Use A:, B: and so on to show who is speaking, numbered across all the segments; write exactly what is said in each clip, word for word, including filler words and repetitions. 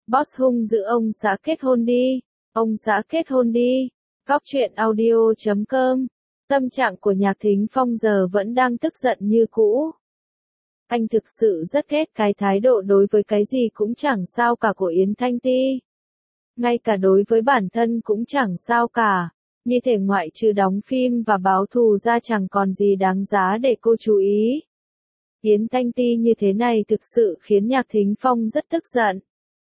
A: Boss hung dữ ông xã kết hôn đi, ông xã kết hôn đi. Góc truyện audio chấm com. Tâm trạng của Nhạc Thính Phong giờ vẫn đang tức giận như cũ. Anh thực sự rất ghét cái thái độ đối với cái gì cũng chẳng sao cả của Yến Thanh Ti. Ngay cả đối với bản thân cũng chẳng sao cả. Như thể ngoại trừ đóng phim và báo thù ra chẳng còn gì đáng giá để cô chú ý. Yến Thanh Ti như thế này thực sự khiến Nhạc Thính Phong rất tức giận.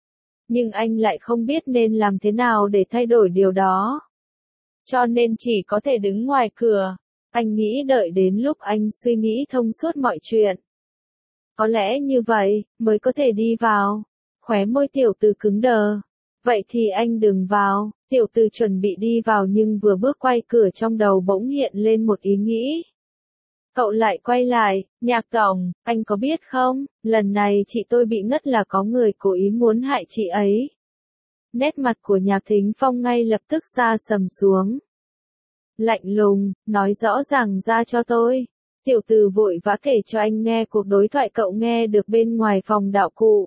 A: Nhưng anh lại không biết nên làm thế nào để thay đổi điều đó. Cho nên chỉ có thể đứng ngoài cửa. Anh nghĩ đợi đến lúc anh suy nghĩ thông suốt mọi chuyện. Có lẽ như vậy, mới có thể đi vào. Khóe môi tiểu từ cứng đờ. Vậy thì anh đừng vào. Tiểu từ chuẩn bị đi vào nhưng vừa bước quay cửa trong đầu bỗng hiện lên một ý nghĩ. Cậu lại quay lại, Nhạc tổng, anh có biết không, lần này chị tôi bị ngất là có người cố ý muốn hại chị ấy. Nét mặt của Nhạc Thính Phong ngay lập tức sa sầm xuống. Lạnh lùng, nói rõ ràng ra cho tôi. Tiểu từ vội vã kể cho anh nghe cuộc đối thoại cậu nghe được bên ngoài phòng đạo cụ.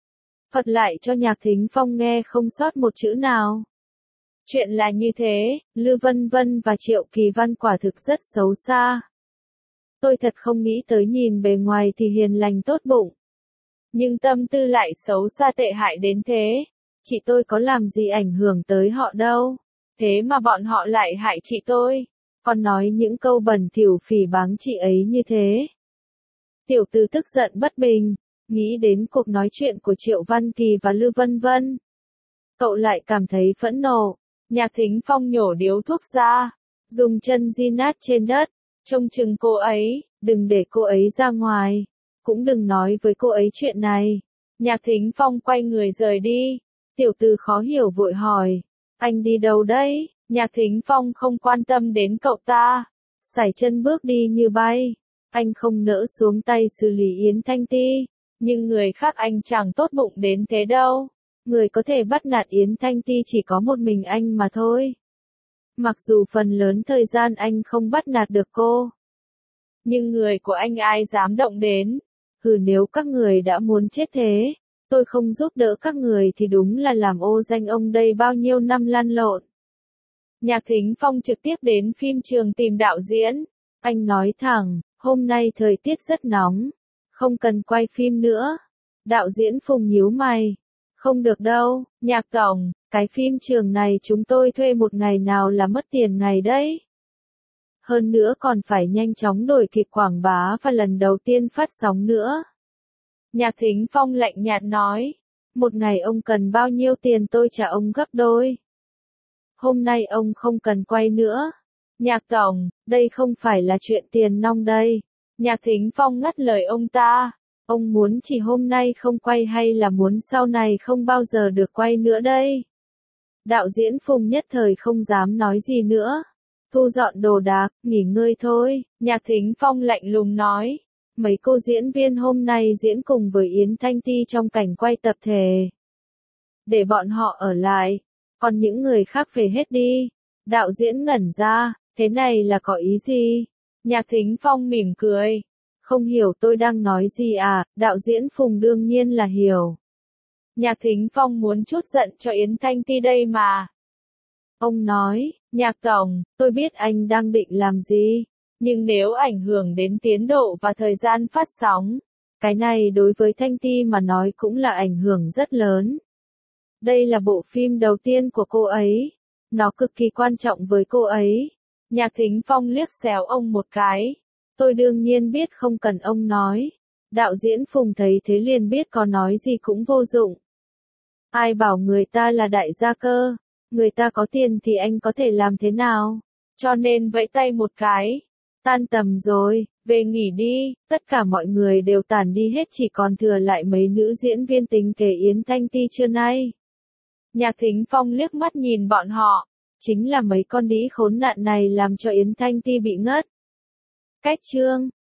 A: Thuật lại cho Nhạc Thính Phong nghe không sót một chữ nào. Chuyện là như thế, Lư Vân Vân và Triệu Kỳ Văn quả thực rất xấu xa. Tôi thật không nghĩ tới nhìn bề ngoài thì hiền lành tốt bụng. Nhưng tâm tư lại xấu xa tệ hại đến thế. Chị tôi có làm gì ảnh hưởng tới họ đâu. Thế mà bọn họ lại hại chị tôi. Còn nói những câu bẩn thỉu phỉ báng chị ấy như thế. Tiểu từ tức giận bất bình. Nghĩ đến cuộc nói chuyện của Triệu Văn Kỳ và Lư Vân Vân. Cậu lại cảm thấy phẫn nộ. Nhạc Thính Phong nhổ điếu thuốc ra. Dùng chân di nát trên đất. Trông chừng cô ấy, đừng để cô ấy ra ngoài. Cũng đừng nói với cô ấy chuyện này. Nhạc Thính Phong quay người rời đi. Tiểu từ khó hiểu vội hỏi. Anh đi đâu đấy? Nhạc Thính Phong không quan tâm đến cậu ta. Sải chân bước đi như bay. Anh không nỡ xuống tay xử lý Yến Thanh Ti. Nhưng người khác anh chẳng tốt bụng đến thế đâu. Người có thể bắt nạt Yến Thanh Ti chỉ có một mình anh mà thôi. Mặc dù phần lớn thời gian anh không bắt nạt được cô. Nhưng người của anh ai dám động đến. Hừ, nếu các người đã muốn chết thế, tôi không giúp đỡ các người thì đúng là làm ô danh ông đây bao nhiêu năm lăn lộn. Nhạc Thính Phong trực tiếp đến phim trường tìm đạo diễn. Anh nói thẳng, hôm nay thời tiết rất nóng. Không cần quay phim nữa. Đạo diễn Phùng nhíu mày. Không được đâu, Nhạc tổng, cái phim trường này chúng tôi thuê một ngày nào là mất tiền ngày đấy. Hơn nữa còn phải nhanh chóng đổi kịp quảng bá và lần đầu tiên phát sóng nữa. Nhạc Thính Phong lạnh nhạt nói, một ngày ông cần bao nhiêu tiền tôi trả ông gấp đôi. Hôm nay ông không cần quay nữa. Nhạc tổng, đây không phải là chuyện tiền nong đây. Nhạc Thính Phong ngắt lời ông ta. Ông muốn chỉ hôm nay không quay hay là muốn sau này không bao giờ được quay nữa đây? Đạo diễn Phùng nhất thời không dám nói gì nữa. Thu dọn đồ đạc, nghỉ ngơi thôi. Nhạc Thính Phong lạnh lùng nói. Mấy cô diễn viên hôm nay diễn cùng với Yến Thanh Ti trong cảnh quay tập thể. Để bọn họ ở lại. Còn những người khác về hết đi. Đạo diễn ngẩn ra, thế này là có ý gì? Nhạc Thính Phong mỉm cười. Không hiểu tôi đang nói gì à, đạo diễn Phùng đương nhiên là hiểu. Nhạc Thính Phong muốn chút giận cho Yến Thanh Ti đây mà. Ông nói, Nhạc tổng, tôi biết anh đang định làm gì, nhưng nếu ảnh hưởng đến tiến độ và thời gian phát sóng, cái này đối với Thanh Ti mà nói cũng là ảnh hưởng rất lớn. Đây là bộ phim đầu tiên của cô ấy, nó cực kỳ quan trọng với cô ấy. Nhạc Thính Phong liếc xéo ông một cái. Tôi đương nhiên biết không cần ông nói. Đạo diễn Phùng thấy thế liền biết có nói gì cũng vô dụng. Ai bảo người ta là đại gia cơ. Người ta có tiền thì anh có thể làm thế nào. Cho nên vẫy tay một cái. Tan tầm rồi, về nghỉ đi. Tất cả mọi người đều tản đi hết, chỉ còn thừa lại mấy nữ diễn viên tính kế Yến Thanh Ti trưa nay. Nhạc Thính Phong liếc mắt nhìn bọn họ. Chính là mấy con đĩ khốn nạn này làm cho Yến Thanh Ti bị ngất. Cách chương